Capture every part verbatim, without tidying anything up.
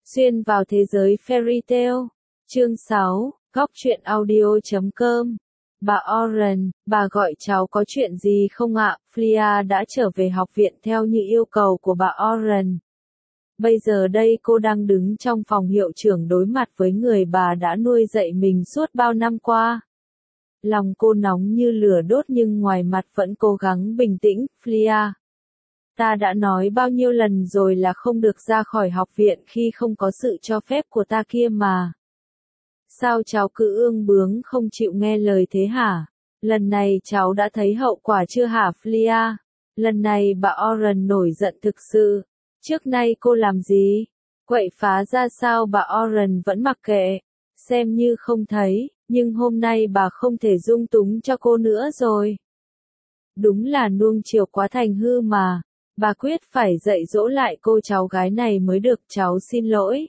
Xuyên vào thế giới fairy tale. Chương sáu, góc truyện audio chấm com. Bà Oren, bà gọi cháu có chuyện gì không ạ? Flia đã trở về học viện theo như yêu cầu của bà Oren. Bây giờ đây cô đang đứng trong phòng hiệu trưởng đối mặt với người bà đã nuôi dạy mình suốt bao năm qua. Lòng cô nóng như lửa đốt nhưng ngoài mặt vẫn cố gắng bình tĩnh. Flia, ta đã nói bao nhiêu lần rồi là không được ra khỏi học viện khi không có sự cho phép của ta kia mà. Sao cháu cứ ương bướng không chịu nghe lời thế hả? Lần này cháu đã thấy hậu quả chưa hả Flia? Lần này bà Oren nổi giận thực sự. Trước nay cô làm gì? Quậy phá ra sao bà Oren vẫn mặc kệ. Xem như không thấy, nhưng hôm nay bà không thể dung túng cho cô nữa rồi. Đúng là nuông chiều quá thành hư mà. Bà quyết phải dạy dỗ lại cô cháu gái này mới được, cháu xin lỗi.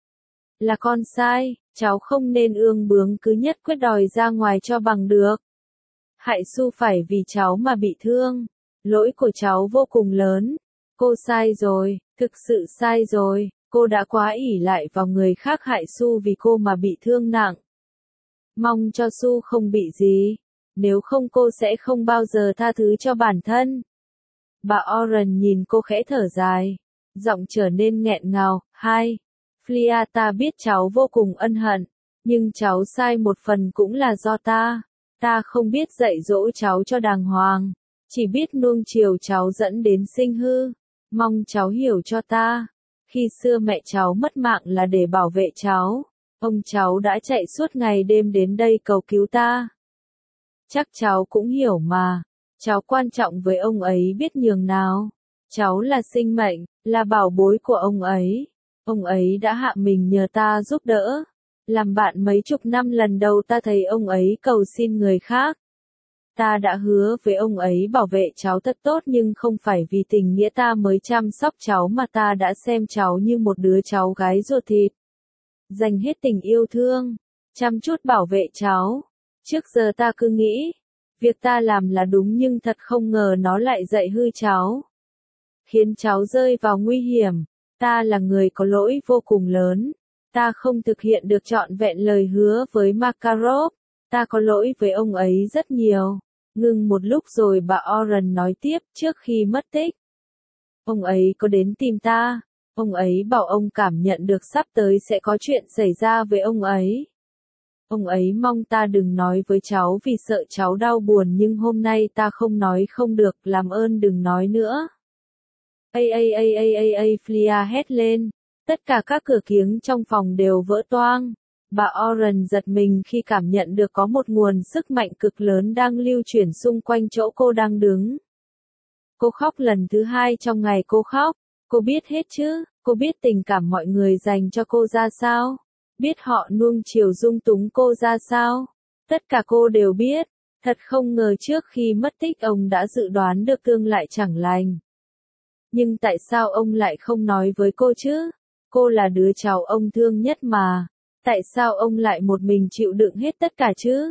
Là con sai, cháu không nên ương bướng cứ nhất quyết đòi ra ngoài cho bằng được. Hại Su phải vì cháu mà bị thương. Lỗi của cháu vô cùng lớn. Cô sai rồi, thực sự sai rồi, cô đã quá ỷ lại vào người khác hại Su vì cô mà bị thương nặng. Mong cho Su không bị gì, nếu không cô sẽ không bao giờ tha thứ cho bản thân. Bà Oren nhìn cô khẽ thở dài, giọng trở nên nghẹn ngào. Hai, Flia, ta biết cháu vô cùng ân hận, nhưng cháu sai một phần cũng là do ta. Ta không biết dạy dỗ cháu cho đàng hoàng, chỉ biết nuông chiều cháu dẫn đến sinh hư. Mong cháu hiểu cho ta. Khi xưa mẹ cháu mất mạng là để bảo vệ cháu. Ông cháu đã chạy suốt ngày đêm đến đây cầu cứu ta. Chắc cháu cũng hiểu mà. Cháu quan trọng với ông ấy biết nhường nào. Cháu là sinh mệnh, là bảo bối của ông ấy. Ông ấy đã hạ mình nhờ ta giúp đỡ. Làm bạn mấy chục năm, lần đầu ta thấy ông ấy cầu xin người khác. Ta đã hứa với ông ấy bảo vệ cháu thật tốt, nhưng không phải vì tình nghĩa ta mới chăm sóc cháu mà ta đã xem cháu như một đứa cháu gái ruột thịt. Dành hết tình yêu thương, chăm chút bảo vệ cháu. Trước giờ ta cứ nghĩ, việc ta làm là đúng, nhưng thật không ngờ nó lại dạy hư cháu. Khiến cháu rơi vào nguy hiểm. Ta là người có lỗi vô cùng lớn. Ta không thực hiện được trọn vẹn lời hứa với Makarov. Ta có lỗi với ông ấy rất nhiều. Ngừng một lúc rồi bà Oren nói tiếp, trước khi mất tích. Ông ấy có đến tìm ta. Ông ấy bảo ông cảm nhận được sắp tới sẽ có chuyện xảy ra với ông ấy. Ông ấy mong ta đừng nói với cháu vì sợ cháu đau buồn, nhưng hôm nay ta không nói không được, làm ơn đừng nói nữa. Ây ây ây ây ây ây, Flia hét lên. Tất cả các cửa kiếng trong phòng đều vỡ toang. Bà Oren giật mình khi cảm nhận được có một nguồn sức mạnh cực lớn đang lưu chuyển xung quanh chỗ cô đang đứng. Cô khóc lần thứ hai trong ngày cô khóc. Cô biết hết chứ, cô biết tình cảm mọi người dành cho cô ra sao. Biết họ nuông chiều dung túng cô ra sao. Tất cả cô đều biết. Thật không ngờ trước khi mất tích ông đã dự đoán được tương lai chẳng lành. Nhưng tại sao ông lại không nói với cô chứ? Cô là đứa cháu ông thương nhất mà. Tại sao ông lại một mình chịu đựng hết tất cả chứ?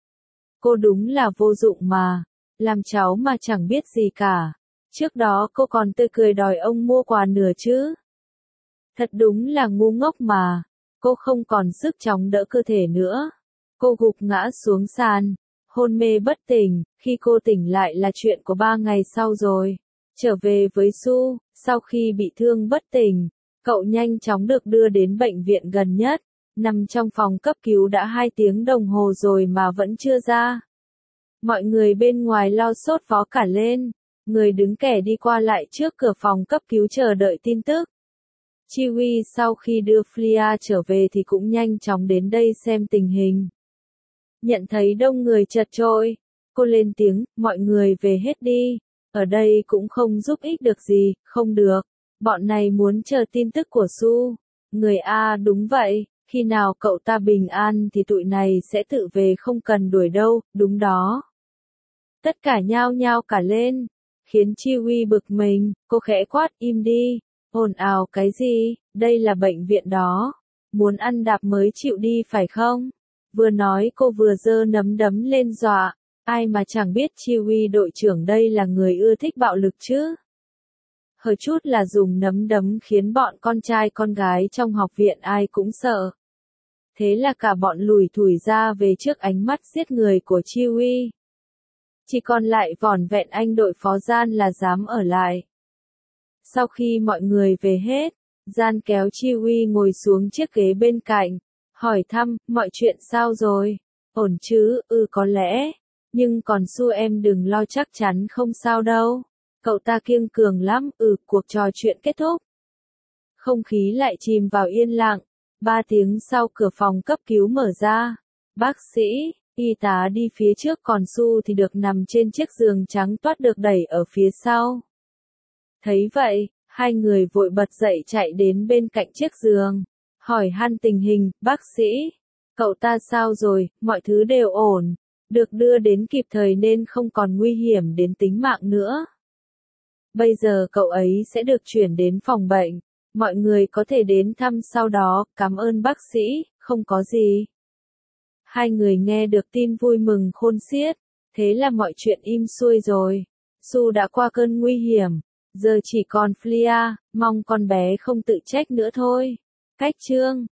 Cô đúng là vô dụng mà. Làm cháu mà chẳng biết gì cả. Trước đó cô còn tươi cười đòi ông mua quà nửa chứ. Thật đúng là ngu ngốc mà. Cô không còn sức chống đỡ cơ thể nữa. Cô gục ngã xuống sàn, hôn mê bất tỉnh. Khi cô tỉnh lại là chuyện của ba ngày sau rồi. Trở về với Su, sau khi bị thương bất tỉnh, cậu nhanh chóng được đưa đến bệnh viện gần nhất. Nằm trong phòng cấp cứu đã hai tiếng đồng hồ rồi mà vẫn chưa ra. Mọi người bên ngoài lo sốt vó cả lên. Người đứng kẻ đi qua lại trước cửa phòng cấp cứu chờ đợi tin tức. Chiwi sau khi đưa Flia trở về thì cũng nhanh chóng đến đây xem tình hình. Nhận thấy đông người chật chội, cô lên tiếng, mọi người về hết đi. Ở đây cũng không giúp ích được gì, không được. Bọn này muốn chờ tin tức của Su. Người A đúng vậy, khi nào cậu ta bình an thì tụi này sẽ tự về, không cần đuổi đâu, đúng đó. Tất cả nhao nhao cả lên, khiến Chiwi bực mình, cô khẽ quát im đi, ồn ào cái gì, đây là bệnh viện đó. Muốn ăn đạp mới chịu đi phải không? Vừa nói cô vừa giơ nắm đấm lên dọa. Ai mà chẳng biết Chiwi đội trưởng đây là người ưa thích bạo lực chứ. hơi chút là dùng nắm đấm khiến bọn con trai con gái trong học viện ai cũng sợ. Thế là cả bọn lủi thủi ra về trước ánh mắt giết người của Chiwi. Chỉ còn lại vỏn vẹn anh đội phó Gian là dám ở lại. Sau khi mọi người về hết, Gian kéo Chiwi ngồi xuống chiếc ghế bên cạnh, hỏi thăm, mọi chuyện sao rồi? Ổn chứ? Ừ có lẽ, nhưng còn Su em đừng lo, chắc chắn không sao đâu. Cậu ta kiêng cường lắm. Ừ, cuộc trò chuyện kết thúc. Không khí lại chìm vào yên lặng. Ba tiếng sau cửa phòng cấp cứu mở ra. Bác sĩ, y tá đi phía trước, còn Su thì được nằm trên chiếc giường trắng toát được đẩy ở phía sau. Thấy vậy, hai người vội bật dậy chạy đến bên cạnh chiếc giường. Hỏi han tình hình, bác sĩ. Cậu ta sao rồi? Mọi thứ đều ổn. Được đưa đến kịp thời nên không còn nguy hiểm đến tính mạng nữa. Bây giờ cậu ấy sẽ được chuyển đến phòng bệnh. Mọi người có thể đến thăm sau đó, cảm ơn bác sĩ, không có gì. Hai người nghe được tin vui mừng khôn xiết. Thế là mọi chuyện im xuôi rồi. Su đã qua cơn nguy hiểm. Giờ chỉ còn Flia, mong con bé không tự trách nữa thôi. Cách chương